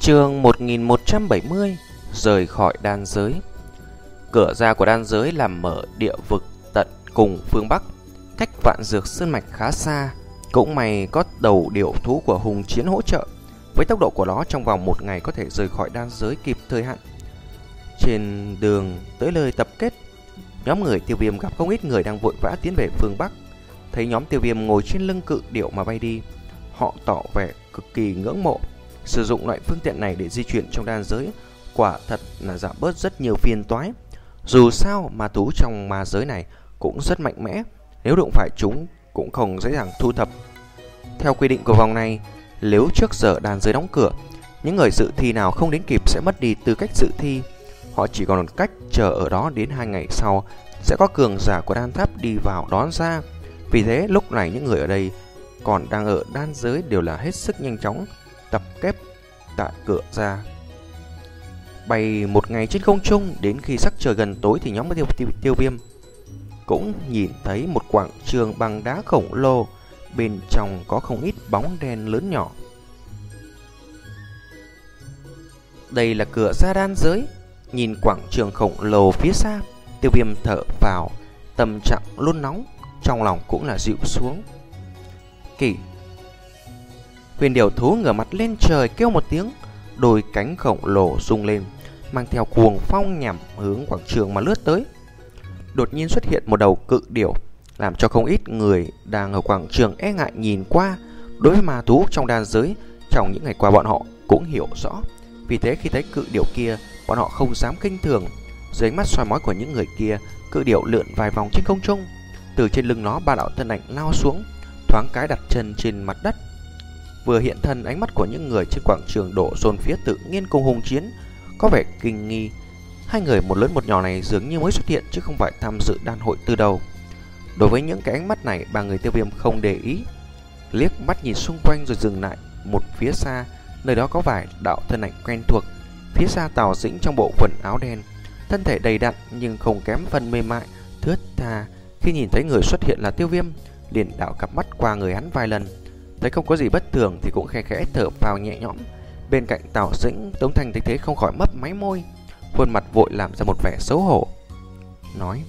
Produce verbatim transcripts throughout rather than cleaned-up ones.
Chương một nghìn một trăm bảy mươi. Rời khỏi đan giới. Cửa ra của đan giới làm mở địa vực tận cùng phương Bắc, cách Vạn Dược Sơn Mạch khá xa. Cũng may có đầu điểu thú của Hùng Chiến hỗ trợ. Với tốc độ của nó, trong vòng một ngày có thể rời khỏi đan giới kịp thời hạn. Trên đường tới nơi tập kết, nhóm người Tiêu Viêm gặp không ít người đang vội vã tiến về phương Bắc. Thấy nhóm Tiêu Viêm ngồi trên lưng cự điểu mà bay đi, họ tỏ vẻ cực kỳ ngưỡng mộ. Sử dụng loại phương tiện này để di chuyển trong đan giới quả thật là giảm bớt rất nhiều phiền toái. Dù sao ma thú trong ma giới này cũng rất mạnh mẽ, nếu đụng phải chúng cũng không dễ dàng thu thập. Theo quy định của vòng này, nếu trước giờ đan giới đóng cửa, những người dự thi nào không đến kịp sẽ mất đi tư cách dự thi. Họ chỉ còn cách chờ ở đó đến hai ngày sau sẽ có cường giả của đan tháp đi vào đón ra. Vì thế lúc này những người ở đây còn đang ở đan giới đều là hết sức nhanh chóng tập kết tại cửa ra. Bay một ngày trên không trung, đến khi sắc trời gần tối thì nhóm tiêu, tiêu, tiêu viêm cũng nhìn thấy một quảng trường bằng đá khổng lồ, bên trong có không ít bóng đen lớn nhỏ. Đây là cửa ra đan giới. Nhìn quảng trường khổng lồ phía xa, tiêu viêm thở vào, tâm trạng luôn nóng, trong lòng cũng là dịu xuống. Kỳ huyền điểu thú ngửa mặt lên trời kêu một tiếng, đôi cánh khổng lồ rung lên, mang theo cuồng phong nhằm hướng quảng trường mà lướt tới. Đột nhiên xuất hiện một đầu cự điểu, làm cho không ít người đang ở quảng trường e ngại nhìn qua. Đối với ma thú trong đan giới, trong những ngày qua bọn họ cũng hiểu rõ. Vì thế khi thấy cự điểu kia, bọn họ không dám khinh thường. Dưới ánh mắt soi mói của những người kia, cự điểu lượn vài vòng trên không trung. Từ trên lưng nó, ba đạo thân ảnh lao xuống, thoáng cái đặt chân trên mặt đất. Vừa hiện thân, ánh mắt của những người trên quảng trường đổ dồn phía Tự Nhiên cùng Hùng Chiến, có vẻ kinh nghi. Hai người một lớn một nhỏ này dường như mới xuất hiện chứ không phải tham dự đan hội từ đầu. Đối với những cái ánh mắt này, ba người tiêu viêm không để ý, liếc mắt nhìn xung quanh rồi dừng lại một phía xa, nơi đó có vài đạo thân ảnh quen thuộc. Phía xa Tào Dĩnh trong bộ quần áo đen, thân thể đầy đặn nhưng không kém phần mềm mại, thướt tha. Khi nhìn thấy người xuất hiện là tiêu viêm, liền đảo cặp mắt qua người hắn vài lần, thấy không có gì bất thường thì cũng khẽ khẽ thở phào nhẹ nhõm. Bên cạnh Tào Dĩnh, Tống Thanh thấy thế không khỏi mấp máy môi, khuôn mặt vội làm ra một vẻ xấu hổ, nói: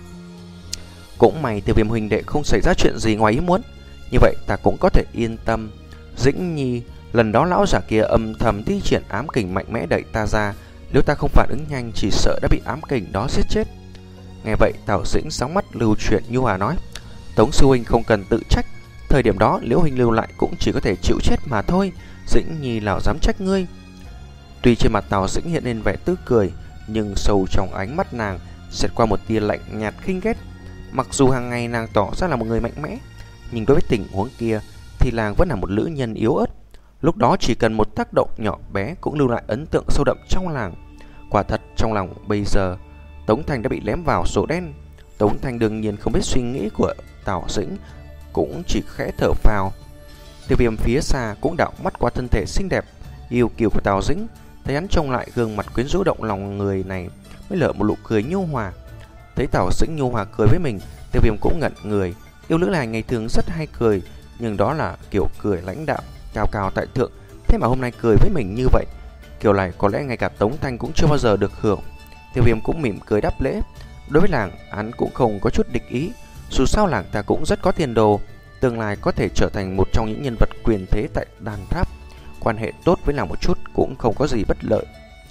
cũng may Tiêu Viêm huynh đệ không xảy ra chuyện gì ngoài ý muốn, như vậy ta cũng có thể yên tâm. Dĩnh nhi, lần đó lão giả kia âm thầm thi triển ám kình mạnh mẽ đẩy ta ra, nếu ta không phản ứng nhanh chỉ sợ đã bị ám kình đó giết chết. Nghe vậy, Tào Dĩnh sóng mắt lưu chuyển nhu hòa nói: Tống sư huynh không cần tự trách, thời điểm đó Liễu huynh lưu lại cũng chỉ có thể chịu chết mà thôi, Dĩnh nhi nào dám trách ngươi. Tuy trên mặt Tào Dĩnh hiện lên vẻ tươi cười, nhưng sâu trong ánh mắt nàng xẹt qua một tia lạnh nhạt khinh ghét. Mặc dù hàng ngày nàng tỏ ra là một người mạnh mẽ, nhưng đối với tình huống kia thì nàng vẫn là một nữ nhân yếu ớt. Lúc đó chỉ cần một tác động nhỏ bé cũng lưu lại ấn tượng sâu đậm trong lòng. Quả thật trong lòng bây giờ Tống Thanh đã bị lém vào sổ đen. Tống Thanh đương nhiên không biết suy nghĩ của Tào Dĩnh, cũng chỉ khẽ thở phào. Tiêu Viêm phía xa cũng đảo mắt qua thân thể xinh đẹp yêu kiều của Tào Dĩnh, thấy hắn trông lại gương mặt quyến rũ động lòng người này, mới lở một nụ cười nhu hòa. Thấy Tào Dĩnh nhu hòa cười với mình, Tiêu Viêm cũng ngẩn người. Yêu nữ này ngày thường rất hay cười, nhưng đó là kiểu cười lãnh đạm, cao cao tại thượng, thế mà hôm nay cười với mình như vậy, kiểu này có lẽ ngay cả Tống Thanh cũng chưa bao giờ được hưởng. Tiêu Viêm cũng mỉm cười đáp lễ. Đối với làng, hắn cũng không có chút địch ý, dù sao làng ta cũng rất có tiền đồ, tương lai có thể trở thành một trong những nhân vật quyền thế tại đan tháp. Quan hệ tốt với làng một chút cũng không có gì bất lợi.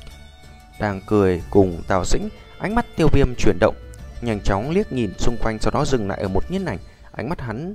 Đang cười cùng Tào Dĩnh, ánh mắt Tiêu Viêm chuyển động, nhanh chóng liếc nhìn xung quanh, sau đó dừng lại ở một nhân ảnh. Ánh mắt hắn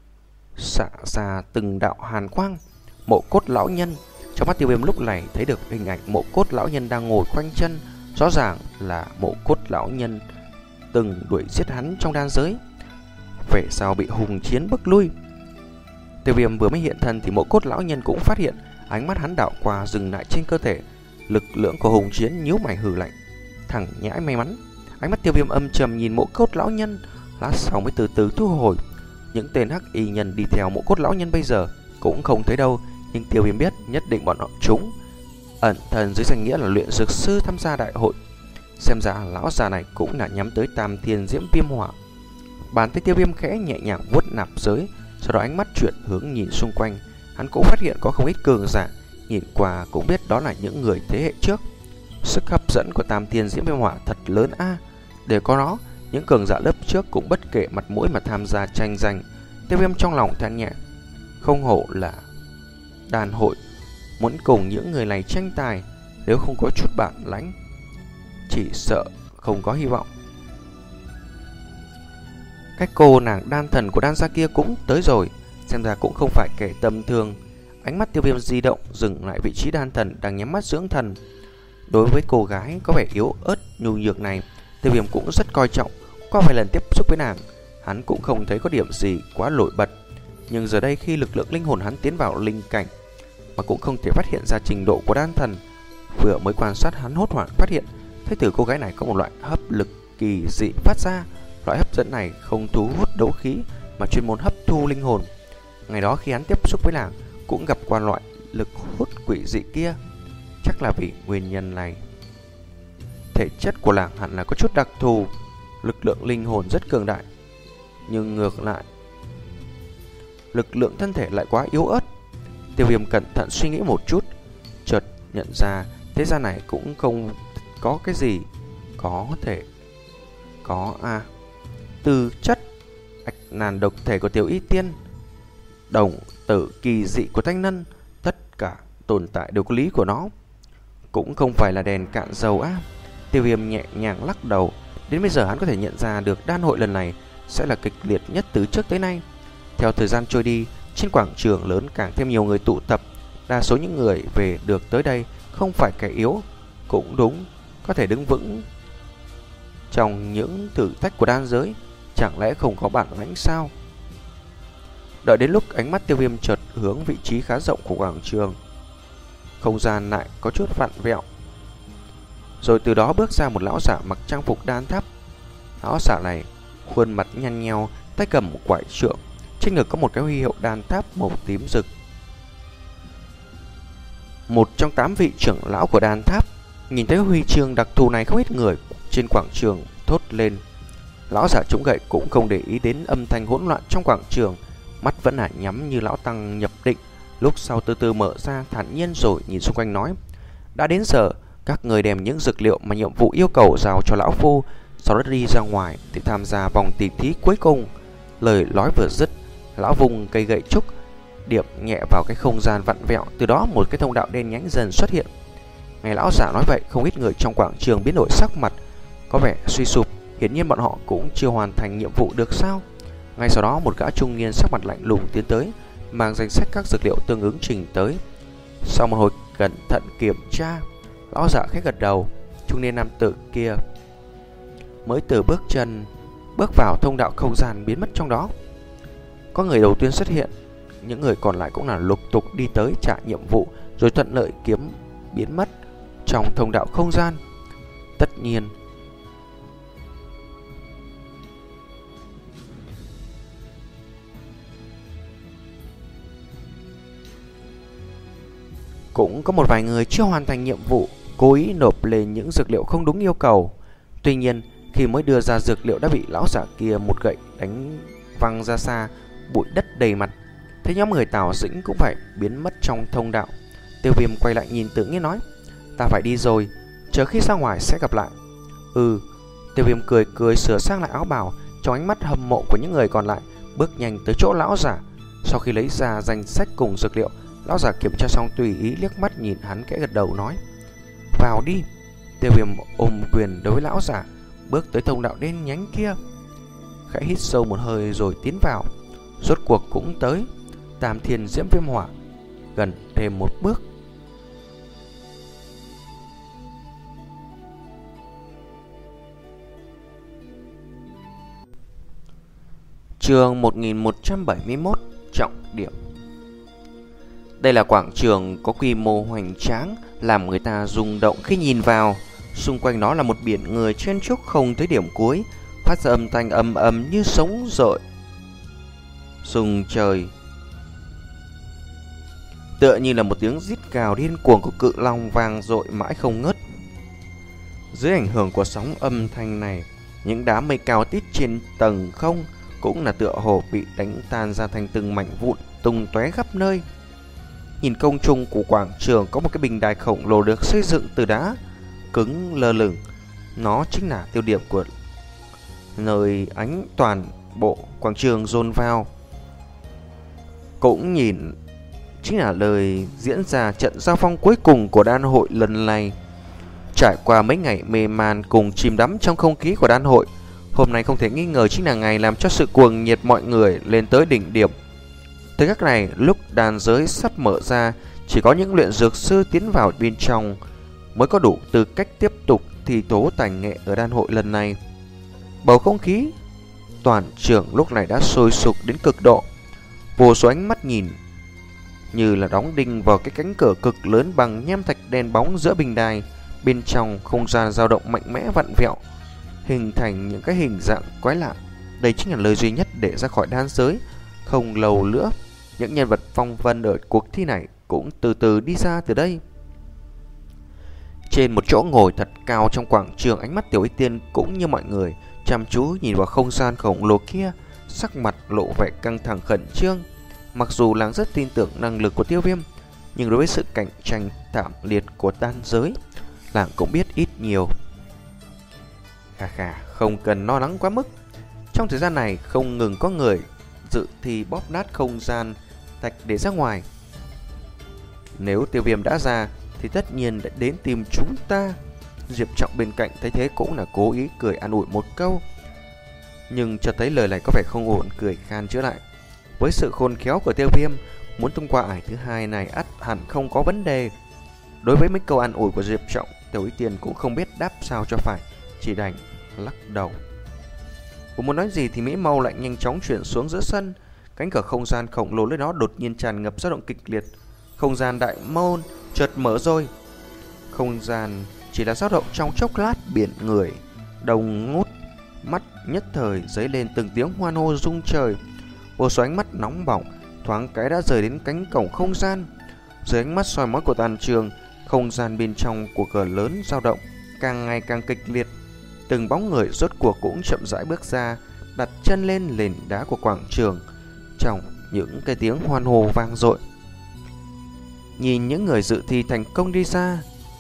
xạ ra từng đạo hàn quang. Mộ Cốt lão nhân. Trong mắt Tiêu Viêm lúc này thấy được hình ảnh Mộ Cốt lão nhân đang ngồi khoanh chân, rõ ràng là Mộ Cốt lão nhân từng đuổi giết hắn trong đan giới, về sau bị Hùng Chiến bức lui. Tiêu Viêm vừa mới hiện thân thì Mộ Cốt lão nhân cũng phát hiện, ánh mắt hắn đảo qua dừng lại trên cơ thể lực lượng của Hùng Chiến, nhíu mày hừ lạnh: thằng nhãi may mắn. Ánh mắt Tiêu Viêm âm trầm nhìn Mộ Cốt lão nhân, lát sau mới từ từ thu hồi. Những tên hắc y nhân đi theo Mộ Cốt lão nhân bây giờ cũng không thấy đâu, nhưng Tiêu Viêm biết nhất định bọn họ chúng ẩn thần dưới danh nghĩa là luyện dược sư tham gia đại hội. Xem ra lão già này cũng là nhắm tới Tam Thiên Diễm Viêm Hỏa. Bàn tay Tiêu Viêm khẽ nhẹ nhàng vuốt nạp giới, sau đó ánh mắt chuyển hướng nhìn xung quanh. Hắn cũng phát hiện có không ít cường giả, nhìn qua cũng biết đó là những người thế hệ trước. Sức hấp dẫn của Tam Thiên Diễm Viêm Hỏa thật lớn a. À. Để có nó, những cường giả lớp trước cũng bất kể mặt mũi mà tham gia tranh giành. Tiêu Viêm trong lòng than nhẹ, không hổ là đàn hội, muốn cùng những người này tranh tài, nếu không có chút bản lãnh, chỉ sợ không có hy vọng. Cái cô nàng đan thần của đan gia kia cũng tới rồi, xem ra cũng không phải kẻ tầm thường. Ánh mắt Tiêu Viêm di động, dừng lại vị trí đan thần đang nhắm mắt dưỡng thần. Đối với cô gái có vẻ yếu ớt nhu nhược này, Tiêu Viêm cũng rất coi trọng. Qua vài lần tiếp xúc với nàng, hắn cũng không thấy có điểm gì quá nổi bật. Nhưng giờ đây khi lực lượng linh hồn hắn tiến vào linh cảnh, mà cũng không thể phát hiện ra trình độ của đan thần. Vừa mới quan sát, hắn hốt hoảng phát hiện thấy từ cô gái này có một loại hấp lực kỳ dị phát ra. Loại hấp dẫn này không thu hút đấu khí mà chuyên môn hấp thu linh hồn. Ngày đó khi hắn tiếp xúc với nàng cũng gặp qua loại lực hút quỷ dị kia. Chắc là vì nguyên nhân này, thể chất của nàng hẳn là có chút đặc thù, lực lượng linh hồn rất cường đại, nhưng ngược lại lực lượng thân thể lại quá yếu ớt. Tiêu Viêm cẩn thận suy nghĩ một chút, chợt nhận ra thế gian này cũng không có cái gì có thể có a à. Tư chất ạch nàn độc thể của Tiểu Y Tiên, đồng tử kỳ dị của Thanh Nân, tất cả tồn tại đều có lý của nó, cũng không phải là đèn cạn dầu á. Tiêu Viêm nhẹ nhàng lắc đầu. Đến bây giờ hắn có thể nhận ra được đan hội lần này sẽ là kịch liệt nhất từ trước tới nay. Theo thời gian trôi đi, trên quảng trường lớn càng thêm nhiều người tụ tập. Đa số những người về được tới đây không phải kẻ yếu, cũng đúng, có thể đứng vững trong những thử thách của đan giới. Chẳng lẽ không có bản lãnh sao? Đợi đến lúc ánh mắt Tiêu Viêm chợt hướng vị trí khá rộng của quảng trường, không gian lại có chút vặn vẹo, rồi từ đó bước ra một lão giả mặc trang phục đan tháp. Lão giả này khuôn mặt nhăn nheo, tay cầm một quải trượng, trên ngực có một cái huy hiệu đan tháp màu tím rực. Một trong tám vị trưởng lão của đan tháp nhìn thấy huy chương đặc thù này, không ít người trên quảng trường thốt lên. Lão giả chống gậy cũng không để ý đến âm thanh hỗn loạn trong quảng trường, mắt vẫn là nhắm như lão tăng nhập định. Lúc sau từ từ mở ra, thản nhiên rồi nhìn xung quanh nói: đã đến giờ, các người đem những dược liệu mà nhiệm vụ yêu cầu giao cho lão phu, sau đó đi ra ngoài để tham gia vòng tỷ thí cuối cùng. Lời nói vừa dứt, lão vùng cây gậy trúc điểm nhẹ vào cái không gian vặn vẹo, từ đó một cái thông đạo đen nhánh dần xuất hiện. Nghe lão giả nói vậy, không ít người trong quảng trường biến đổi sắc mặt, có vẻ suy sụp. Hiển nhiên bọn họ cũng chưa hoàn thành nhiệm vụ được sao? Ngay sau đó một gã trung niên sắc mặt lạnh lùng tiến tới, mang danh sách các dược liệu tương ứng trình tới. Sau một hồi cẩn thận kiểm tra, lão giả khẽ gật đầu. Trung niên nam tử kia mới từ bước chân bước vào thông đạo không gian biến mất trong đó. Có người đầu tiên xuất hiện, những người còn lại cũng là lục tục đi tới trả nhiệm vụ, rồi thuận lợi kiếm biến mất trong thông đạo không gian. Tất nhiên cũng có một vài người chưa hoàn thành nhiệm vụ, cố ý nộp lên những dược liệu không đúng yêu cầu. Tuy nhiên khi mới đưa ra dược liệu đã bị lão giả kia một gậy đánh văng ra xa, bụi đất đầy mặt. Thế nhóm người Tào Dĩnh cũng phải biến mất trong thông đạo. Tiêu Viêm quay lại nhìn Tử Nghiên nói: ta phải đi rồi, chờ khi ra ngoài sẽ gặp lại. Ừ. Tiêu Viêm cười cười sửa sang lại áo bào, trong ánh mắt hâm mộ của những người còn lại, bước nhanh tới chỗ lão giả. Sau khi lấy ra danh sách cùng dược liệu, lão giả kiểm tra xong tùy ý liếc mắt nhìn hắn, kẽ gật đầu nói: vào đi. Tiêu Viêm ôm quyền đối với lão giả, bước tới thông đạo đen nhánh kia, khẽ hít sâu một hơi rồi tiến vào. Rốt cuộc cũng tới Tam Thiên Diễm Viêm Hỏa, gần thêm một bước. Chương một nghìn một trăm bảy mươi mốt. Trọng điểm. Đây là quảng trường có quy mô hoành tráng, làm người ta rung động khi nhìn vào. Xung quanh nó là một biển người chen chúc không tới điểm cuối, phát ra âm thanh ầm ầm như sống dội rung trời, tựa như là một tiếng rít gào điên cuồng của cự long vang dội mãi không ngớt. Dưới ảnh hưởng của sóng âm thanh này, những đám mây cao tít trên tầng không cũng là tựa hồ bị đánh tan ra thành từng mảnh vụn tung tóe khắp nơi. Nhìn công trung của quảng trường có một cái bình đài khổng lồ được xây dựng từ đá cứng lơ lửng. Nó chính là tiêu điểm của nơi ánh toàn bộ quảng trường dồn vào. Cũng nhìn chính là lời diễn ra trận giao phong cuối cùng của đan hội lần này. Trải qua mấy ngày mê man cùng chìm đắm trong không khí của đan hội, hôm nay không thể nghi ngờ chính là ngày làm cho sự cuồng nhiệt mọi người lên tới đỉnh điểm. Tới các này, lúc đan giới sắp mở ra, chỉ có những luyện dược sư tiến vào bên trong mới có đủ tư cách tiếp tục thi tố tài nghệ ở đan hội lần này. Bầu không khí toàn trường lúc này đã sôi sục đến cực độ. Vô số ánh mắt nhìn như là đóng đinh vào cái cánh cửa cực lớn bằng nham thạch đen bóng giữa bình đài. Bên trong không gian dao động mạnh mẽ vặn vẹo, hình thành những cái hình dạng quái lạ. Đây chính là lời duy nhất để ra khỏi đan giới. Không lâu nữa, những nhân vật phong vân ở cuộc thi này cũng từ từ đi ra từ đây. Trên một chỗ ngồi thật cao trong quảng trường, ánh mắt Tiểu Y Tiên cũng như mọi người chăm chú nhìn vào không gian khổng lồ kia, sắc mặt lộ vẻ căng thẳng khẩn trương. Mặc dù nàng rất tin tưởng năng lực của Tiêu Viêm, nhưng đối với sự cạnh tranh thảm liệt của đan giới, nàng cũng biết ít nhiều. Khà khà, không cần lo lắng quá mức. Trong thời gian này không ngừng có người dự thi bóp nát không gian thạch để ra ngoài. Nếu Tiêu Viêm đã ra thì tất nhiên đã đến tìm chúng ta. Diệp Trọng bên cạnh thấy thế cũng là cố ý cười an ủi một câu, nhưng cho thấy lời này có vẻ không ổn, cười khan chữa lại. Với sự khôn khéo của Tiêu Viêm, muốn thông qua ải thứ hai này ắt hẳn không có vấn đề. Đối với mấy câu an ủi của Diệp Trọng, Tiểu Y Tiên cũng không biết đáp sao cho phải, chỉ đành lắc đầu. Cô muốn nói gì thì Mỹ Mâu lại nhanh chóng chuyển xuống giữa sân. Cánh cửa không gian khổng lồ nơi đó đột nhiên tràn ngập dao động kịch liệt. Không gian đại môn chợt mở rồi. Không gian chỉ là dao động trong chốc lát, biển người đồng ngút mắt nhất thời dấy lên từng tiếng hoan hô rung trời. Vô số ánh mắt nóng bỏng thoáng cái đã rời đến cánh cổng không gian. Dưới ánh mắt soi mói của toàn trường, không gian bên trong của cửa lớn dao động càng ngày càng kịch liệt. Từng bóng người rốt cuộc cũng chậm rãi bước ra, đặt chân lên nền đá của quảng trường. Trong những cái tiếng hoan hô vang dội, nhìn những người dự thi thành công đi ra,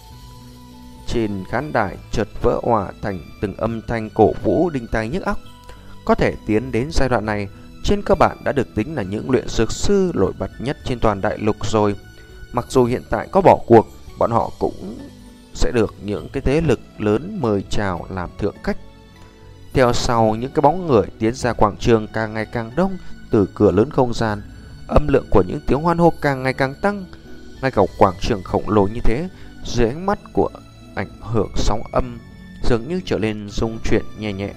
trên khán đài chợt vỡ òa thành từng âm thanh cổ vũ đinh tai nhức óc. Có thể tiến đến giai đoạn này, trên cơ bản đã được tính là những luyện dược sư nổi bật nhất trên toàn đại lục rồi. Mặc dù hiện tại có bỏ cuộc, bọn họ cũng sẽ được những cái thế lực lớn mời chào làm thượng khách. Theo sau, những cái bóng người tiến ra quảng trường càng ngày càng đông. Từ cửa lớn không gian, âm lượng của những tiếng hoan hô càng ngày càng tăng. Ngay cả quảng trường khổng lồ như thế, dưới ánh mắt của ảnh hưởng sóng âm, dường như trở nên rung chuyển nhẹ nhẹ.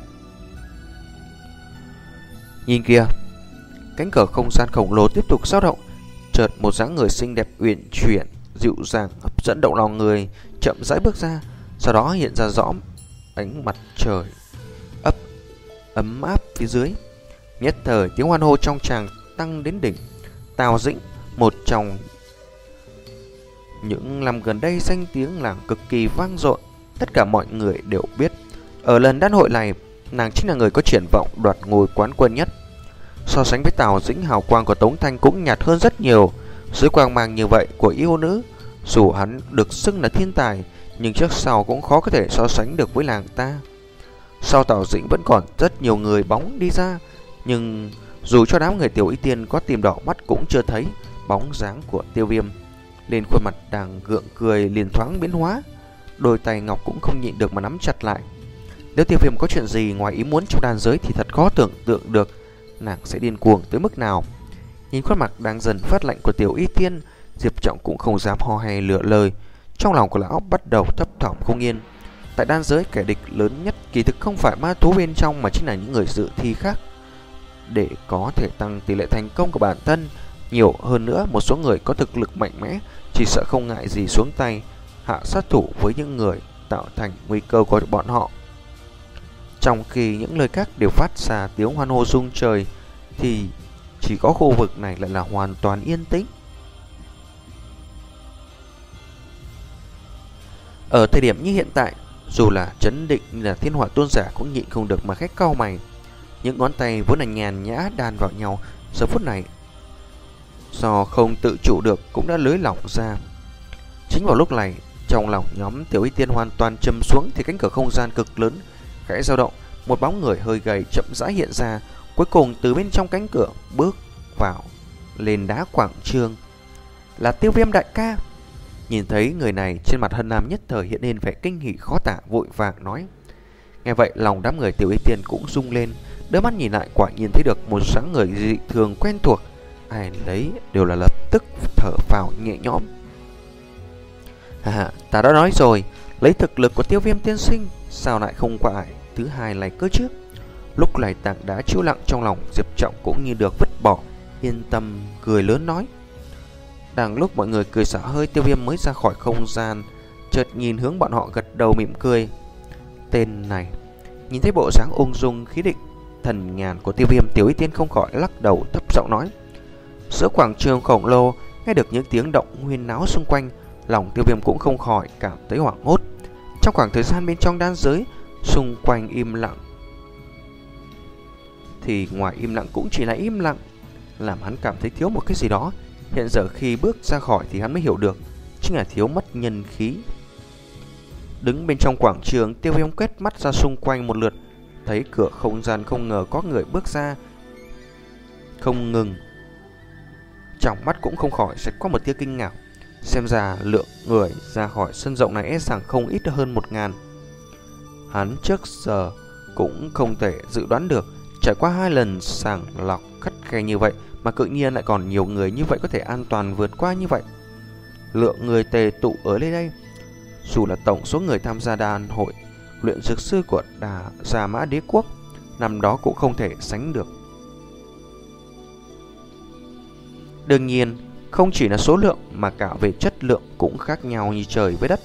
Nhìn kìa, cánh cửa không gian khổng lồ tiếp tục dao động. Chợt một dáng người xinh đẹp uyển chuyển, dịu dàng, hấp dẫn động lòng người chậm rãi bước ra. Sau đó hiện ra rõ ánh mặt trời ấp ấm áp phía dưới. Nhất thời tiếng hoan hô trong tràng tăng đến đỉnh. Tào Dĩnh, một trong những năm gần đây danh tiếng làng cực kỳ vang dội, tất cả mọi người đều biết. Ở lần đan hội này, nàng chính là người có triển vọng đoạt ngôi quán quân nhất. So sánh với Tào Dĩnh, hào quang của Tống Thanh cũng nhạt hơn rất nhiều. Dưới quang mang như vậy của yêu nữ, dù hắn được xưng là thiên tài, nhưng trước sau cũng khó có thể so sánh được với làng ta. Sau Tào Dĩnh vẫn còn rất nhiều người bóng đi ra, nhưng dù cho đám người Tiểu Y Tiên có tìm đỏ mắt cũng chưa thấy bóng dáng của Tiêu Viêm. Lên khuôn mặt đang gượng cười liền thoáng biến hóa, đôi tay ngọc cũng không nhịn được mà nắm chặt lại. Nếu Tiêu Viêm có chuyện gì ngoài ý muốn trong đàn giới thì thật khó tưởng tượng được nàng sẽ điên cuồng tới mức nào. Nhìn khuôn mặt đang dần phát lạnh của Tiểu Y Tiên, Diệp Trọng cũng không dám ho hay lựa lời. Trong lòng của lão bắt đầu thấp thỏm không yên. Tại đan giới, kẻ địch lớn nhất kỳ thực không phải ma thú bên trong mà chính là những người dự thi khác. Để có thể tăng tỷ lệ thành công của bản thân nhiều hơn nữa, một số người có thực lực mạnh mẽ chỉ sợ không ngại gì xuống tay hạ sát thủ với những người tạo thành nguy cơ của bọn họ. Trong khi những lời khác đều phát ra tiếng hoan hô rung trời, thì chỉ có khu vực này lại là hoàn toàn yên tĩnh. Ở thời điểm như hiện tại, dù là trấn định như là Thiên Hỏa Tôn giả cũng nhịn không được mà khét cau mày. Những ngón tay vốn là nhàn nhã đan vào nhau, giờ phút này do không tự chủ được cũng đã lưới lỏng ra. Chính vào lúc này, trong lòng nhóm Tiểu Y Tiên hoàn toàn châm xuống thì cánh cửa không gian cực lớn khẽ dao động, một bóng người hơi gầy chậm rãi hiện ra, cuối cùng từ bên trong cánh cửa bước vào lên đá quảng trường. Là Tiêu Viêm đại ca. Nhìn thấy người này, trên mặt Hân Nam nhất thời hiện lên vẻ kinh hỉ khó tả, vội vàng nói. Nghe vậy, lòng đám người Tiểu Y Tiên cũng rung lên, đôi mắt nhìn lại quả nhiên thấy được một dáng người dị thường quen thuộc. Ai đấy đều là lập tức thở phào nhẹ nhõm. À, ta đã nói rồi, lấy thực lực của Tiêu Viêm tiên sinh, sao lại không qua ải thứ hai này cơ chứ? Lúc này tảng đá chiếu lặng trong lòng Diệp Trọng cũng như được vứt bỏ, yên tâm cười lớn nói. Đang lúc mọi người cười xả hơi, Tiêu Viêm mới ra khỏi không gian, chợt nhìn hướng bọn họ gật đầu mỉm cười. Tên này, nhìn thấy bộ dáng ung dung khí định thần nhàn của Tiêu Viêm, Tiểu Y Tiên không khỏi lắc đầu thấp giọng nói. Giữa quảng trường khổng lồ, nghe được những tiếng động huyên náo xung quanh, lòng Tiêu Viêm cũng không khỏi cảm thấy hoảng hốt. Trong khoảng thời gian bên trong đan giới, xung quanh im lặng, thì ngoài im lặng cũng chỉ là im lặng, làm hắn cảm thấy thiếu một cái gì đó. Hiện giờ khi bước ra khỏi thì hắn mới hiểu được, chính là thiếu mất nhân khí. Đứng bên trong quảng trường, Tiêu Viêm quét mắt ra xung quanh một lượt, thấy cửa không gian không ngờ có người bước ra không ngừng. Trong mắt cũng không khỏi sẽ có một tia kinh ngạc. Xem ra lượng người ra khỏi sân rộng này e rằng không ít hơn một ngàn. Hắn trước giờ cũng không thể dự đoán được, trải qua hai lần sàng lọc khắt khe như vậy mà tự nhiên lại còn nhiều người như vậy có thể an toàn vượt qua như vậy. Lượng người tề tụ ở nơi đây, dù là tổng số người tham gia đàn hội luyện dược sư của Đà Già Mã Đế Quốc năm đó cũng không thể sánh được. Đương nhiên, không chỉ là số lượng mà cả về chất lượng cũng khác nhau như trời với đất.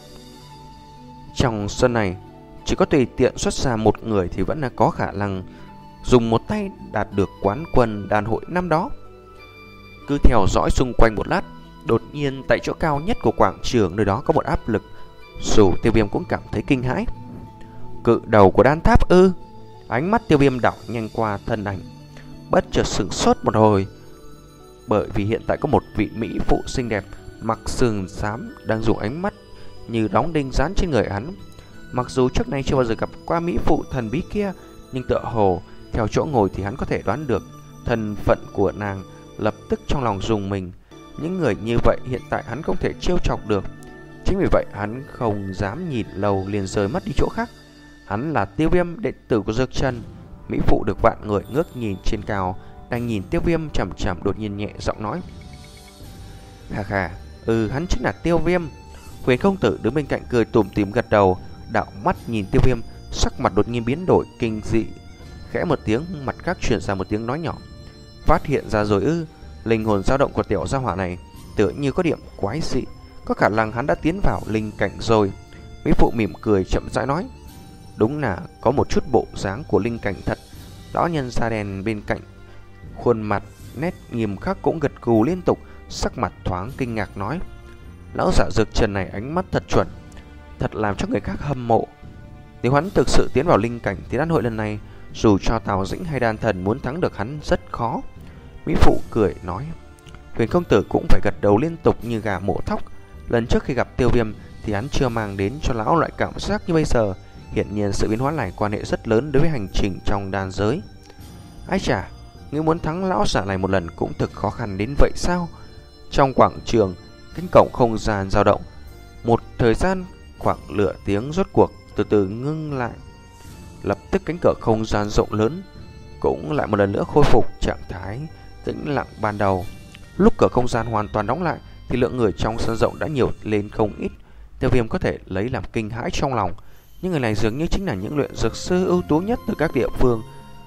Trong sân này, chỉ có tùy tiện xuất ra một người thì vẫn là có khả năng dùng một tay đạt được quán quân đàn hội năm đó. Cứ theo dõi xung quanh một lát, đột nhiên tại chỗ cao nhất của quảng trường nơi đó có một áp lực, dù Tiêu Viêm cũng cảm thấy kinh hãi. Cự đầu của đan tháp ư? Ánh mắt Tiêu Viêm đảo nhanh qua thân ảnh, bất chợt sửng sốt một hồi, bởi vì hiện tại có một vị mỹ phụ xinh đẹp mặc sườn xám đang dùng ánh mắt như đóng đinh dán trên người hắn. Mặc dù trước nay chưa bao giờ gặp qua mỹ phụ thần bí kia, nhưng tựa hồ theo chỗ ngồi thì hắn có thể đoán được thân phận của nàng. Lập tức trong lòng rùng mình, những người như vậy hiện tại hắn không thể trêu chọc được. Chính vì vậy hắn không dám nhìn lâu, liền rời mắt đi chỗ khác. Hắn là Tiêu Viêm, đệ tử của Dược Trần. Mỹ phụ được vạn người ngước nhìn trên cao, đang nhìn Tiêu Viêm chằm chằm, đột nhiên nhẹ giọng nói. Khà khà, ừ hắn chính là Tiêu Viêm. Huyền công tử đứng bên cạnh cười tủm tỉm gật đầu, đạo mắt nhìn Tiêu Viêm, sắc mặt đột nhiên biến đổi kinh dị. Khẽ một tiếng, mặt khác truyền ra một tiếng nói nhỏ. Phát hiện ra rồi ư? Linh hồn dao động của tiểu gia hỏa này tựa như có điểm quái dị, có khả năng hắn đã tiến vào linh cảnh rồi. Mỹ phụ mỉm cười chậm rãi nói. Đúng là có một chút bộ dáng của linh cảnh thật. Lão nhân da đen bên cạnh, khuôn mặt nét nghiêm khắc cũng gật gù liên tục, sắc mặt thoáng kinh ngạc nói. Lão giả Dược Trần này ánh mắt thật chuẩn, thật làm cho người khác hâm mộ. Nếu hắn thực sự tiến vào linh cảnh thì đan hội lần này, dù cho Tào Dĩnh hay đan thần muốn thắng được hắn rất khó. Mỹ phụ cười nói. Huyền công tử cũng phải gật đầu liên tục như gà mổ thóc. Lần trước khi gặp Tiêu Viêm thì hắn chưa mang đến cho lão loại cảm giác như bây giờ. Hiện nhiên sự biến hóa này quan hệ rất lớn đối với hành trình trong đan giới. Ái chà, ngươi muốn thắng lão giả này một lần cũng thực khó khăn đến vậy sao? Trong quảng trường, cánh cổng không gian dao động. Một thời gian khoảng nửa tiếng rốt cuộc từ từ ngưng lại. Lập tức cánh cửa không gian rộng lớn cũng lại một lần nữa khôi phục trạng thái tĩnh lặng ban đầu. Lúc cửa không gian hoàn toàn đóng lại thì lượng người trong sân rộng đã nhiều lên không ít. Tiêu Viêm có thể lấy làm kinh hãi trong lòng. Những người này dường như chính là những luyện dược sư ưu tú nhất từ các địa phương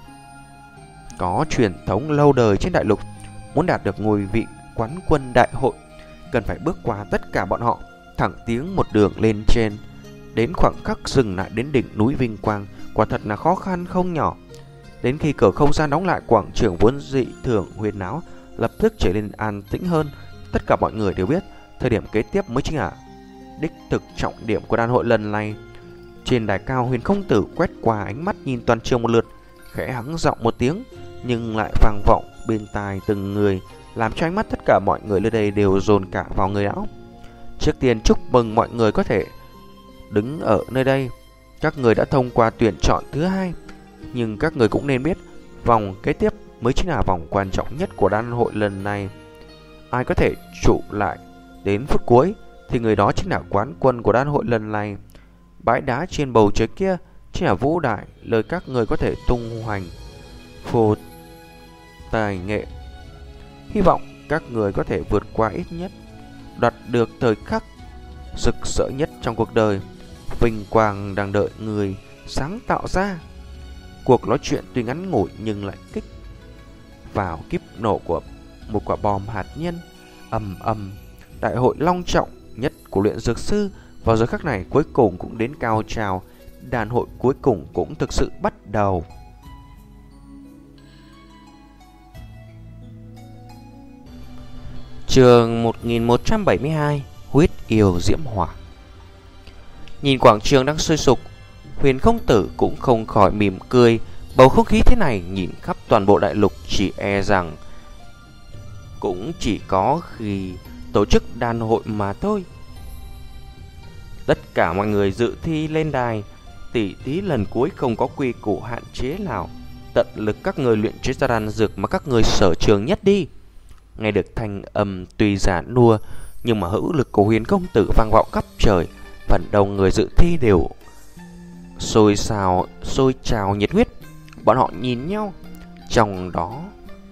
có truyền thống lâu đời trên đại lục. Muốn đạt được ngôi vị quán quân đại hội, cần phải bước qua tất cả bọn họ, thẳng tiến một đường lên trên, đến khoảng khắc dừng lại đến đỉnh núi vinh quang. Quả thật là khó khăn không nhỏ. Đến khi cửa không gian đóng lại, quảng trường vốn dị thường huyên náo lập tức trở nên an tĩnh hơn. Tất cả mọi người đều biết thời điểm kế tiếp mới chính là đích thực trọng điểm của đan hội lần này. Trên đài cao, Huyền công tử quét qua ánh mắt nhìn toàn trường một lượt, khẽ hắng giọng một tiếng, nhưng lại vang vọng bên tai từng người làm cho ánh mắt tất cả mọi người nơi đây đều dồn cả vào người lão. Trước tiên chúc mừng mọi người có thể đứng ở nơi đây. Các người đã thông qua tuyển chọn thứ hai, nhưng các người cũng nên biết vòng kế tiếp mới chính là vòng quan trọng nhất của đan hội lần này. Ai có thể trụ lại đến phút cuối thì người đó chính là quán quân của đan hội lần này. Bãi đá trên bầu trời kia chính là vũ đài, lời các người có thể tung hoành phô tài nghệ. Hy vọng các người có thể vượt qua ít nhất, đoạt được thời khắc rực rỡ nhất trong cuộc đời. Vinh quang đang đợi người sáng tạo ra. Cuộc nói chuyện tuy ngắn ngủi nhưng lại kích vào kíp nổ của một quả bom hạt nhân. Ầm ầm, đại hội long trọng nhất của luyện dược sư vào giờ khắc này cuối cùng cũng đến cao trào. Đàn hội cuối cùng cũng thực sự bắt đầu. Chương một nghìn một trăm bảy mươi hai, huyết yêu diễm hỏa. Nhìn quảng trường đang sôi sục, Huyền Không Tử cũng không khỏi mỉm cười. Bầu không khí thế này nhìn khắp toàn bộ đại lục chỉ e rằng cũng chỉ có khi tổ chức đàn hội mà thôi. Tất cả mọi người dự thi lên đài, tỷ thí lần cuối không có quy củ hạn chế nào. Tận lực các người luyện chế ra đan dược mà các người sở trường nhất đi. Nghe được thanh âm tuy giả nua nhưng mà hữu lực của Huyền Công Tử vang vọng khắp trời. Phần đông người dự thi đều sôi xào, sôi trào nhiệt huyết. Bọn họ nhìn nhau. Trong đó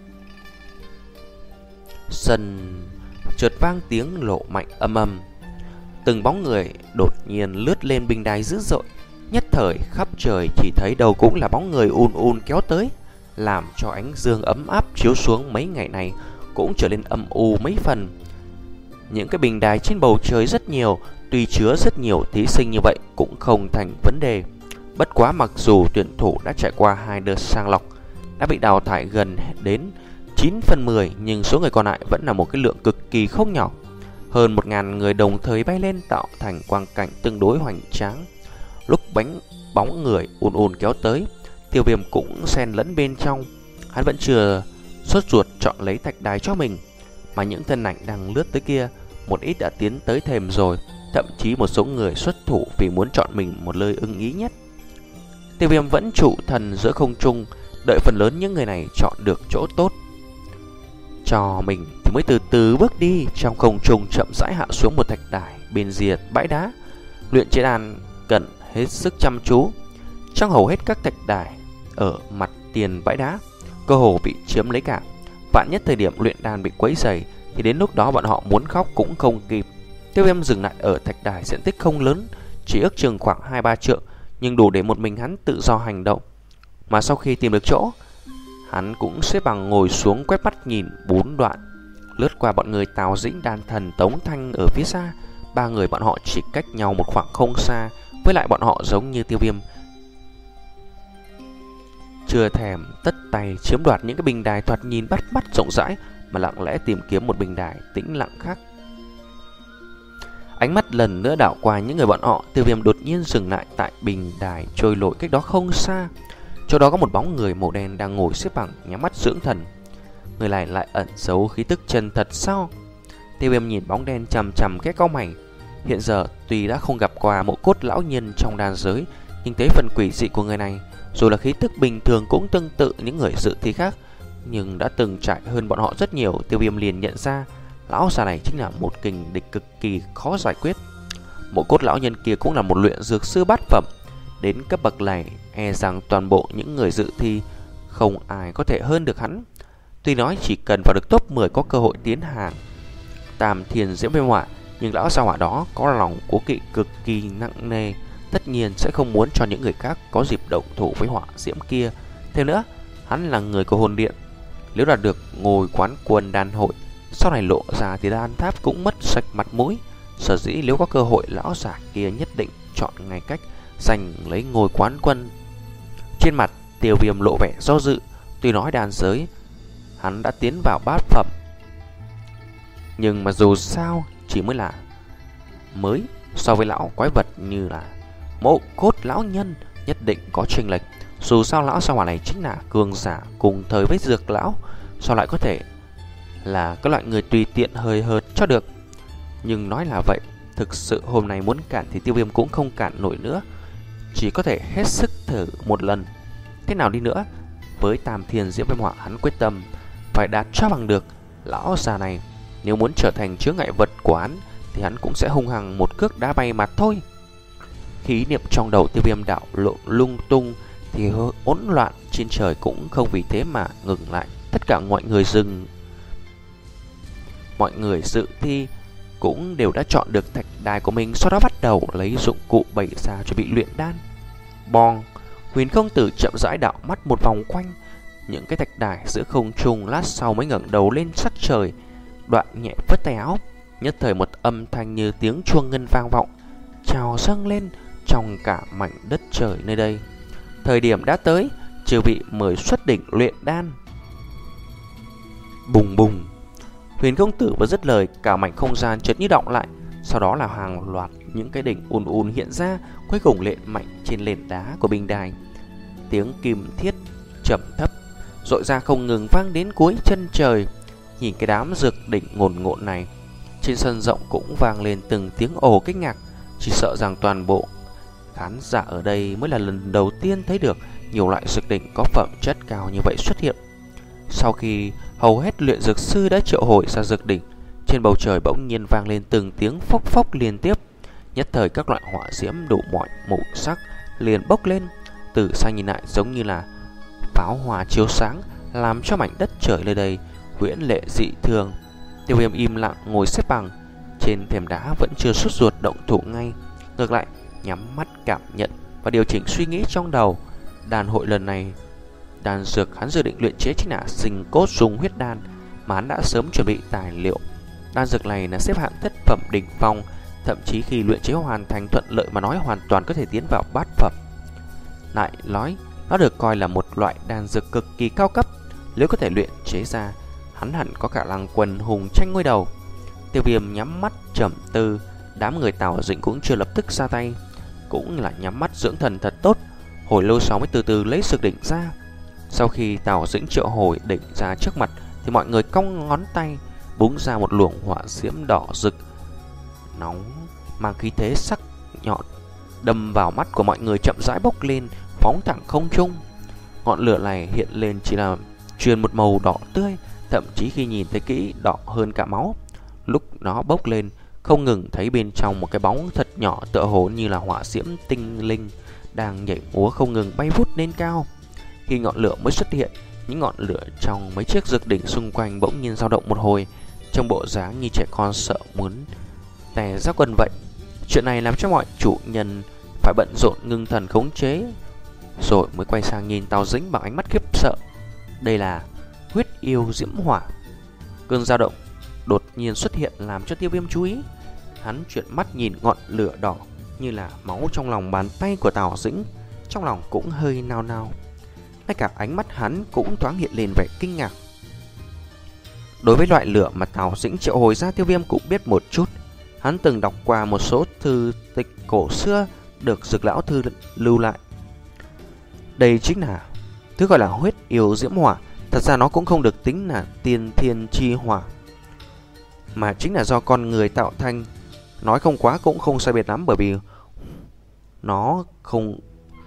sân chợt vang tiếng lộ mạnh âm âm. Từng bóng người đột nhiên lướt lên bình đài dữ dội. Nhất thời khắp trời chỉ thấy đâu cũng là bóng người ùn ùn kéo tới, làm cho ánh dương ấm áp chiếu xuống mấy ngày này cũng trở nên âm u mấy phần. Những cái bình đài trên bầu trời rất nhiều, tuy chứa rất nhiều thí sinh như vậy cũng không thành vấn đề. Bất quá mặc dù tuyển thủ đã trải qua hai đợt sàng lọc, đã bị đào thải gần đến chín phần mười, nhưng số người còn lại vẫn là một cái lượng cực kỳ không nhỏ. Hơn một ngàn người đồng thời bay lên tạo thành quang cảnh tương đối hoành tráng. Lúc bánh bóng người ùn ùn kéo tới, Tiêu Viêm cũng xen lẫn bên trong. Hắn vẫn chưa sốt ruột chọn lấy thạch đài cho mình, mà những thân ảnh đang lướt tới kia, một ít đã tiến tới thềm rồi. Thậm chí một số người xuất thủ vì muốn chọn mình một nơi ưng ý nhất. Tiêu Viêm vẫn trụ thần giữa không trung, đợi phần lớn những người này chọn được chỗ tốt cho mình thì mới từ từ bước đi. Trong không trung chậm rãi hạ xuống một thạch đài bên rìa bãi đá. Luyện chế đan cần hết sức chăm chú. Trong hầu hết các thạch đài ở mặt tiền bãi đá cơ hồ bị chiếm lấy cả. Vạn nhất thời điểm luyện đan bị quấy rầy thì đến lúc đó bọn họ muốn khóc cũng không kịp. Tiêu Viêm dừng lại ở thạch đài diện tích không lớn, chỉ ước chừng khoảng hai ba trượng, nhưng đủ để một mình hắn tự do hành động. Mà sau khi tìm được chỗ, hắn cũng xếp bằng ngồi xuống quét mắt nhìn bốn đoạn, lướt qua bọn người Tào Dĩnh, Đan Thần, Tống Thanh ở phía xa. Ba người bọn họ chỉ cách nhau một khoảng không xa, với lại bọn họ giống như Tiêu Viêm chưa thèm tất tay chiếm đoạt những cái bình đài thoạt nhìn bắt mắt rộng rãi, mà lặng lẽ tìm kiếm một bình đài tĩnh lặng khác. Ánh mắt lần nữa đảo qua những người bọn họ, Tiêu Viêm đột nhiên dừng lại tại bình đài trôi nổi cách đó không xa. Chỗ đó có một bóng người màu đen đang ngồi xếp bằng nhắm mắt dưỡng thần. Người này lại ẩn giấu khí tức chân thật sao? Tiêu Viêm nhìn bóng đen chằm chằm cái cau mày. Hiện giờ tuy đã không gặp qua mộ cốt lão nhân trong đan giới, nhưng thấy phần quỷ dị của người này, dù là khí tức bình thường cũng tương tự những người dự thi khác, nhưng đã từng trải hơn bọn họ rất nhiều. Tiêu Viêm liền nhận ra lão già này chính là một kình địch cực kỳ khó giải quyết. Mộ cốt lão nhân kia cũng là một luyện dược sư bát phẩm. Đến cấp bậc này, e rằng toàn bộ những người dự thi không ai có thể hơn được hắn. Tuy nói chỉ cần vào được top mười có cơ hội tiến hàng Tam Thiên Diễm Viêm Hỏa, nhưng lão gia hỏa đó có lòng cố kỵ cực kỳ nặng nề, tất nhiên sẽ không muốn cho những người khác có dịp động thủ với hỏa diễm kia. Thêm nữa, hắn là người của hồn điện, nếu đạt được ngôi quán quân đan hội, sau này lộ ra thì đan tháp cũng mất sạch mặt mũi. Sở dĩ nếu có cơ hội, lão giả kia nhất định chọn ngay cách giành lấy ngôi quán quân. Trên mặt Tiêu Viêm lộ vẻ do dự. Tuy nói đan giới hắn đã tiến vào bát phẩm, nhưng mà dù sao chỉ mới là mới so với lão quái vật như là mộ cốt lão nhân, nhất định có chênh lệch. Dù sao lão sao hỏa này chính là cường giả cùng thời với dược lão, sao lại có thể là cái loại người tùy tiện hơi hợt cho được. Nhưng nói là vậy, thực sự hôm nay muốn cản thì Tiêu Viêm cũng không cản nổi nữa, chỉ có thể hết sức thử một lần. Thế nào đi nữa, với Tam Thiên Diễm Viêm Hỏa, hắn quyết tâm phải đạt cho bằng được. Lão già này nếu muốn trở thành chướng ngại vật của hắn thì hắn cũng sẽ hung hăng một cước đá bay mà thôi. Khí niệm trong đầu Tiêu Viêm đảo lộn lung tung thì hỗn loạn trên trời cũng không vì thế mà ngừng lại. Tất cả mọi người dừng, mọi người dự thi cũng đều đã chọn được thạch đài của mình, sau đó bắt đầu lấy dụng cụ bày ra chuẩn bị luyện đan. Bong, Huyền Không Tử chậm rãi đảo mắt một vòng quanh những cái thạch đài giữa không trung, lát sau mới ngẩng đầu lên sắc trời, đoạn nhẹ phất tay áo, nhất thời một âm thanh như tiếng chuông ngân vang vọng, trào dâng lên trong cả mảnh đất trời nơi đây. Thời điểm đã tới, chư vị mời xuất đỉnh luyện đan. Bùng bùng, Huyền Công Tử vừa dứt lời, cả mảnh không gian chợt như động lại, sau đó là hàng loạt những cái đỉnh ùn ùn hiện ra, cuối cùng lện mạnh trên nền đá của bình đài. Tiếng kim thiết trầm thấp rội ra không ngừng vang đến cuối chân trời. Nhìn cái đám dược đỉnh ngổn ngộn này, trên sân rộng cũng vang lên từng tiếng ồ kinh ngạc. Chỉ sợ rằng toàn bộ khán giả ở đây mới là lần đầu tiên thấy được nhiều loại dược đỉnh có phẩm chất cao như vậy xuất hiện. Sau khi hầu hết luyện dược sư đã triệu hồi ra dược đỉnh, trên bầu trời bỗng nhiên vang lên từng tiếng phốc phốc liên tiếp. Nhất thời các loại hỏa diễm đủ mọi màu sắc liền bốc lên, từ xa nhìn lại giống như là pháo hoa chiếu sáng, làm cho mảnh đất trời nơi đây huyễn lệ dị thường. Tiêu Viêm im lặng ngồi xếp bằng trên thềm đá, vẫn chưa sốt ruột động thủ ngay, ngược lại nhắm mắt cảm nhận và điều chỉnh suy nghĩ trong đầu. Đàn hội lần này, đan dược hắn dự định luyện chế chính là sinh cốt dung huyết đan, mà hắn đã sớm chuẩn bị tài liệu. Đan dược này là xếp hạng thất phẩm đỉnh phong, thậm chí khi luyện chế hoàn thành thuận lợi mà nói hoàn toàn có thể tiến vào bát phẩm. Lại nói, nó được coi là một loại đan dược cực kỳ cao cấp, nếu có thể luyện chế ra, hắn hẳn có khả năng quần hùng tranh ngôi đầu. Tiêu Viêm nhắm mắt trầm tư, đám người Tào Dĩnh cũng chưa lập tức ra tay, cũng là nhắm mắt dưỡng thần thật tốt. Hồi lâu sau mới từ từ lấy dược đỉnh ra. Sau khi Tào Dĩnh triệu hồi đỉnh ra trước mặt thì mọi người cong ngón tay, búng ra một luồng hỏa diễm đỏ rực nóng mang khí thế sắc nhọn, đâm vào mắt của mọi người, chậm rãi bốc lên, phóng thẳng không trung. Ngọn lửa này hiện lên chỉ là truyền một màu đỏ tươi, thậm chí khi nhìn thấy kỹ đỏ hơn cả máu. Lúc nó bốc lên, không ngừng thấy bên trong một cái bóng thật nhỏ, tựa hồ như là hỏa diễm tinh linh đang nhảy múa không ngừng bay vút lên cao. Khi ngọn lửa mới xuất hiện, những ngọn lửa trong mấy chiếc dược đỉnh xung quanh bỗng nhiên dao động một hồi, trong bộ dáng như trẻ con sợ muốn tè ra quần vậy. Chuyện này làm cho mọi chủ nhân phải bận rộn ngưng thần khống chế, rồi mới quay sang nhìn Tào Dĩnh bằng ánh mắt khiếp sợ. Đây là huyết yêu diễm hỏa. Cơn dao động đột nhiên xuất hiện làm cho Tiêu Viêm chú ý. Hắn chuyển mắt nhìn ngọn lửa đỏ như là máu trong lòng bàn tay của Tào Dĩnh, trong lòng cũng hơi nao nao. Ngay cả ánh mắt hắn cũng thoáng hiện lên vẻ kinh ngạc. Đối với loại lửa mà Tào Dĩnh triệu hồi ra, Tiêu Viêm cũng biết một chút. Hắn từng đọc qua một số thư tịch cổ xưa được Dược Lão Thư lưu lại. Đây chính là thứ gọi là huyết yêu diễm hỏa. Thật ra nó cũng không được tính là tiên thiên chi hỏa, mà chính là do con người tạo thành. Nói không quá cũng không sai biệt lắm, bởi vì nó không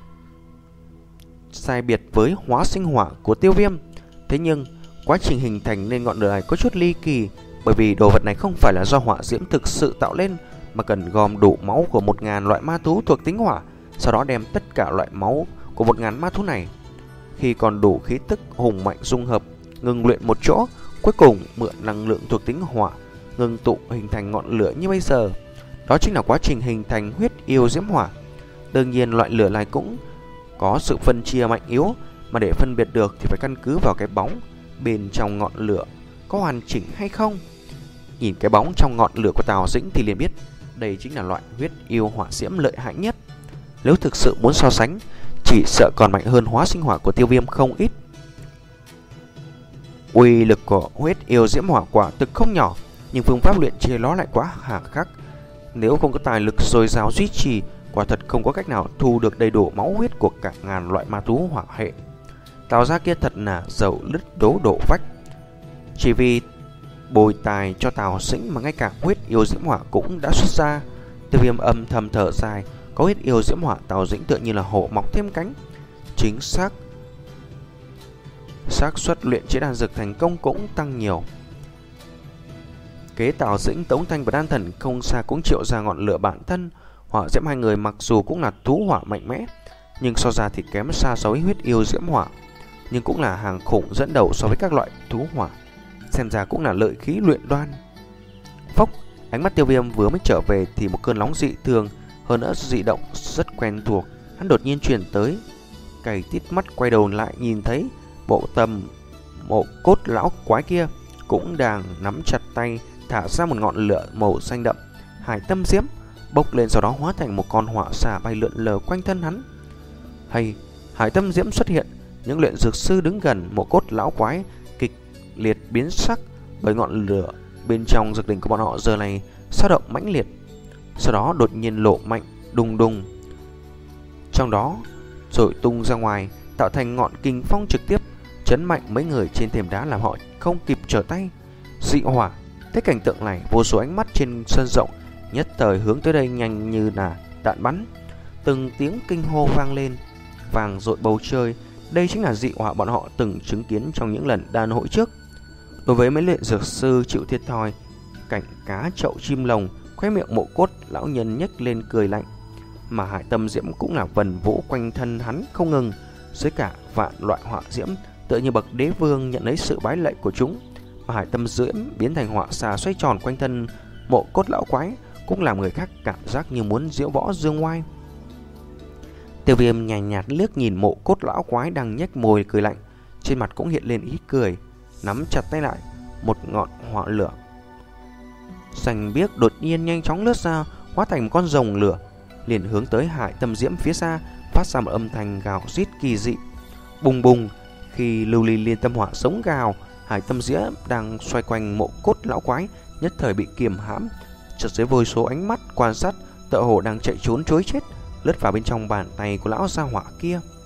sai biệt với hóa sinh hỏa của Tiêu Viêm. Thế nhưng quá trình hình thành nên ngọn lửa này có chút ly kỳ, bởi vì đồ vật này không phải là do hỏa diễm thực sự tạo lên, mà cần gom đủ máu của một ngàn loại ma thú thuộc tính hỏa, sau đó đem tất cả loại máu của một ngàn ma thú này, khi còn đủ khí tức hùng mạnh dung hợp, ngừng luyện một chỗ, cuối cùng mượn năng lượng thuộc tính hỏa ngừng tụ hình thành ngọn lửa như bây giờ. Đó chính là quá trình hình thành huyết yêu diễm hỏa. Đương nhiên loại lửa này cũng có sự phân chia mạnh yếu, mà để phân biệt được thì phải căn cứ vào cái bóng bên trong ngọn lửa có hoàn chỉnh hay không. Nhìn cái bóng trong ngọn lửa của Tào Dĩnh thì liền biết đây chính là loại huyết yêu hỏa diễm lợi hại nhất. Nếu thực sự muốn so sánh, chỉ sợ còn mạnh hơn hóa sinh hỏa của Tiêu Viêm không ít. Uy lực của huyết yêu diễm hỏa quả thực không nhỏ, nhưng phương pháp luyện chế nó lại quá hà khắc. Nếu không có tài lực dồi dào duy trì, quả thật không có cách nào thu được đầy đủ máu huyết của cả ngàn loại ma thú hỏa hệ. Tào gia kia thật là dầu lứt đố đổ vách. Chỉ vì bồi tài cho Tào Dĩnh mà ngay cả huyết yêu diễm hỏa cũng đã xuất ra. Tiêu Viêm âm thầm thở dài, có huyết yêu diễm hỏa Tào Dĩnh tựa như là hổ mọc thêm cánh. Chính xác, xác suất luyện chế đan dược thành công cũng tăng nhiều. Kế Tào Dĩnh, Tống Thanh và Đan Thần không xa cũng triệu ra ngọn lửa bản thân. Hỏa diễm hai người mặc dù cũng là thú hỏa mạnh mẽ, nhưng so ra thì kém xa so với huyết yêu diễm hỏa, nhưng cũng là hàng khủng dẫn đầu so với các loại thú hỏa. Xem ra cũng là lợi khí luyện đoan. Phốc, ánh mắt Tiêu Viêm vừa mới trở về thì một cơn nóng dị thường, hơn nữa dị động rất quen thuộc, hắn đột nhiên truyền tới. Cày tít mắt quay đầu lại nhìn thấy bộ tầm mộ cốt lão quái kia cũng đang nắm chặt tay thả ra một ngọn lửa màu xanh đậm. Hải tâm diễm bốc lên, sau đó hóa thành một con hỏa xà bay lượn lờ quanh thân hắn. Hay, hải tâm diễm xuất hiện, những luyện dược sư đứng gần mộ cốt lão quái kịch liệt biến sắc, bởi ngọn lửa bên trong dược đỉnh của bọn họ giờ này dao động mãnh liệt. Sau đó đột nhiên lộ mạnh, đùng đùng, trong đó rồi tung ra ngoài, tạo thành ngọn kình phong trực tiếp chấn mạnh mấy người trên thềm đá, làm họ không kịp trở tay. Dị hỏa. Thấy cảnh tượng này, vô số ánh mắt trên sân rộng nhất thời hướng tới đây nhanh như là đạn bắn. Từng tiếng kinh hô vang lên, vàng rội bầu trời. Đây chính là dị hỏa bọn họ từng chứng kiến trong những lần đan hội trước. Đối với mấy luyện dược sư chịu thiệt thòi, cảnh cá chậu chim lồng, khóe miệng mộ cốt lão nhân nhếch lên cười lạnh. Mà hải tâm diễm cũng là vần vũ quanh thân hắn không ngừng, dưới cả vạn loại hỏa diễm, tựa như bậc đế vương nhận lấy sự bái lạy của chúng. Mà hải tâm diễm biến thành hỏa xà xoay tròn quanh thân mộ cốt lão quái, cũng làm người khác cảm giác như muốn diễu võ dương ngoai. Tiêu Viêm nhàn nhạt liếc nhìn mộ cốt lão quái đang nhếch môi cười lạnh, trên mặt cũng hiện lên ý cười, nắm chặt tay lại, một ngọn hỏa lửa xanh biếc đột nhiên nhanh chóng lướt ra, hóa thành một con rồng lửa, liền hướng tới hải tâm diễm phía xa, phát ra một âm thanh gào rít kỳ dị. Bùng bùng, khi lưu ly liên tâm hỏa sống gào, hải tâm diễm đang xoay quanh mộ cốt lão quái nhất thời bị kiềm hãm, chợt dưới vô số ánh mắt quan sát, tựa hồ đang chạy trốn chối chết, lướt vào bên trong bàn tay của lão gia hỏa kia.